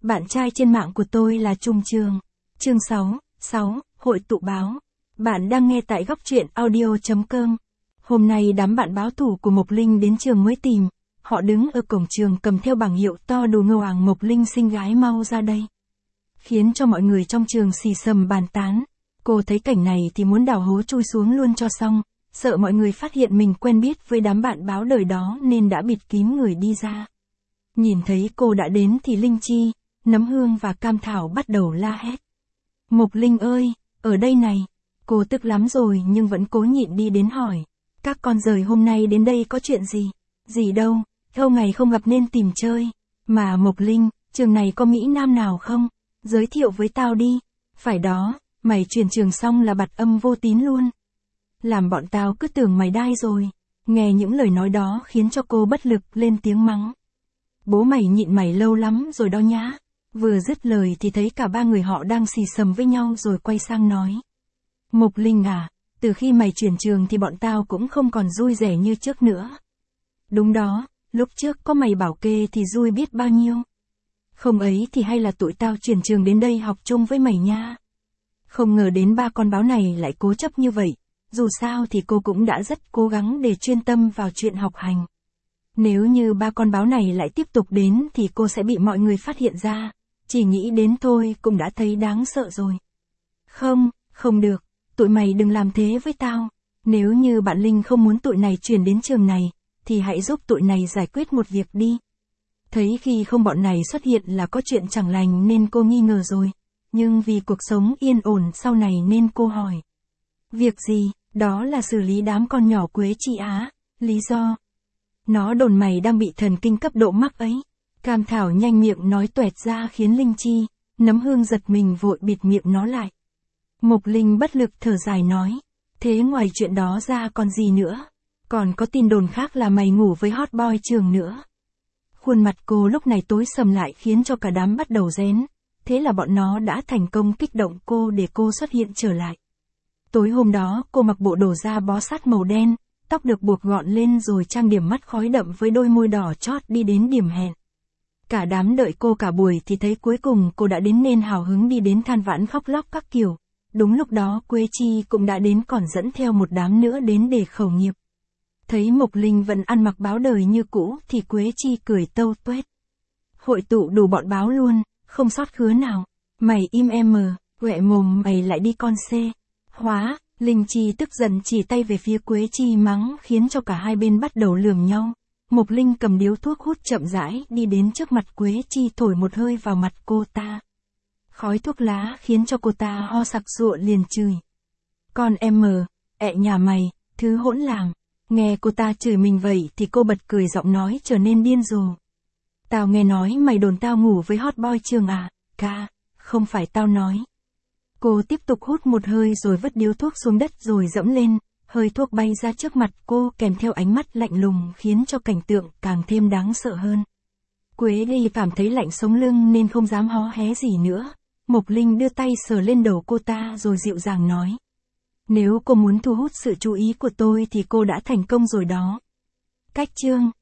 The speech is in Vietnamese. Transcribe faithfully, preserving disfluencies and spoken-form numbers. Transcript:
bạn trai trên mạng của tôi là Trung Trường. Chương sáu, sáu, Hội tụ báo. Bạn đang nghe tại góc truyện audio chấm com. Hôm nay đám bạn báo thủ của Mộc Linh đến trường mới tìm. Họ đứng ở cổng trường cầm theo bảng hiệu to đồ ngầu àng Mộc Linh xinh gái mau ra đây. Khiến cho mọi người trong trường xì xầm bàn tán. Cô thấy cảnh này thì muốn đào hố chui xuống luôn cho xong. Sợ mọi người phát hiện mình quen biết với đám bạn báo đời đó nên đã bịt kín người đi ra. Nhìn thấy cô đã đến thì Linh Chi, Nấm Hương và Cam Thảo bắt đầu la hét. Mộc Linh ơi, ở đây này. Cô tức lắm rồi nhưng vẫn cố nhịn đi đến hỏi. Các con rời hôm nay đến đây có chuyện gì? Gì đâu, lâu ngày không gặp nên tìm chơi. Mà Mộc Linh, trường này có Mỹ Nam nào không? Giới thiệu với tao đi. Phải đó, mày chuyển trường xong là bặt âm vô tín luôn. Làm bọn tao cứ tưởng mày đai rồi. Nghe những lời nói đó khiến cho cô bất lực lên tiếng mắng. Bố mày nhịn mày lâu lắm rồi đó nhá. Vừa dứt lời thì thấy cả ba người họ đang xì xầm với nhau rồi quay sang nói. Mộc Linh à, từ khi mày chuyển trường thì bọn tao cũng không còn vui vẻ như trước nữa. Đúng đó, lúc trước có mày bảo kê thì vui biết bao nhiêu. Không ấy thì hay là tụi tao chuyển trường đến đây học chung với mày nha. Không ngờ đến ba con báo này lại cố chấp như vậy. Dù sao thì cô cũng đã rất cố gắng để chuyên tâm vào chuyện học hành. Nếu như ba con báo này lại tiếp tục đến thì cô sẽ bị mọi người phát hiện ra. Chỉ nghĩ đến thôi cũng đã thấy đáng sợ rồi. Không, không được, tụi mày đừng làm thế với tao. Nếu như bạn Linh không muốn tụi này chuyển đến trường này, thì hãy giúp tụi này giải quyết một việc đi. Thấy khi không bọn này xuất hiện là có chuyện chẳng lành nên cô nghi ngờ rồi. Nhưng vì cuộc sống yên ổn sau này nên cô hỏi. Việc gì? Đó là xử lý đám con nhỏ Quế Chi Á. Lý do? Nó đồn mày đang bị thần kinh cấp độ mắc ấy. Cam Thảo nhanh miệng nói toẹt ra khiến Linh Chi, Nấm Hương giật mình vội bịt miệng nó lại. Mộc Linh bất lực thở dài nói. Thế ngoài chuyện đó ra còn gì nữa? Còn có tin đồn khác là mày ngủ với hot boy trường nữa. Khuôn mặt cô lúc này tối sầm lại khiến cho cả đám bắt đầu rén. Thế là bọn nó đã thành công kích động cô để cô xuất hiện trở lại. Tối hôm đó cô mặc bộ đồ da bó sát màu đen, tóc được buộc gọn lên rồi trang điểm mắt khói đậm với đôi môi đỏ chót đi đến điểm hẹn. Cả đám đợi cô cả buổi thì thấy cuối cùng cô đã đến nên hào hứng đi đến than vãn khóc lóc các kiểu. Đúng lúc đó Quế Chi cũng đã đến còn dẫn theo một đám nữa đến để khẩu nghiệp. Thấy Mộc Linh vẫn ăn mặc báo đời như cũ thì Quế Chi cười tâu tuét. Hội tụ đủ bọn báo luôn, không sót khứa nào. Mày im em mờ, quẹ mồm mày lại đi con xê. Hóa, Linh Chi tức giận chỉ tay về phía Quế Chi mắng khiến cho cả hai bên bắt đầu lườm nhau. Mộc Linh cầm điếu thuốc hút chậm rãi đi đến trước mặt Quế Chi thổi một hơi vào mặt cô ta. Khói thuốc lá khiến cho cô ta ho sặc sụa liền chửi. Con em mờ, ẹ nhà mày, thứ hỗn làng. Nghe cô ta chửi mình vậy thì cô bật cười giọng nói trở nên điên rồ. Tao nghe nói mày đồn tao ngủ với hot boy trường à, ca, không phải tao nói. Cô tiếp tục hút một hơi rồi vứt điếu thuốc xuống đất rồi dẫm lên, hơi thuốc bay ra trước mặt cô kèm theo ánh mắt lạnh lùng khiến cho cảnh tượng càng thêm đáng sợ hơn. Quế Ly cảm thấy lạnh sống lưng nên không dám hó hé gì nữa. Mộc Linh đưa tay sờ lên đầu cô ta rồi dịu dàng nói. Nếu cô muốn thu hút sự chú ý của tôi thì cô đã thành công rồi đó. Cách chương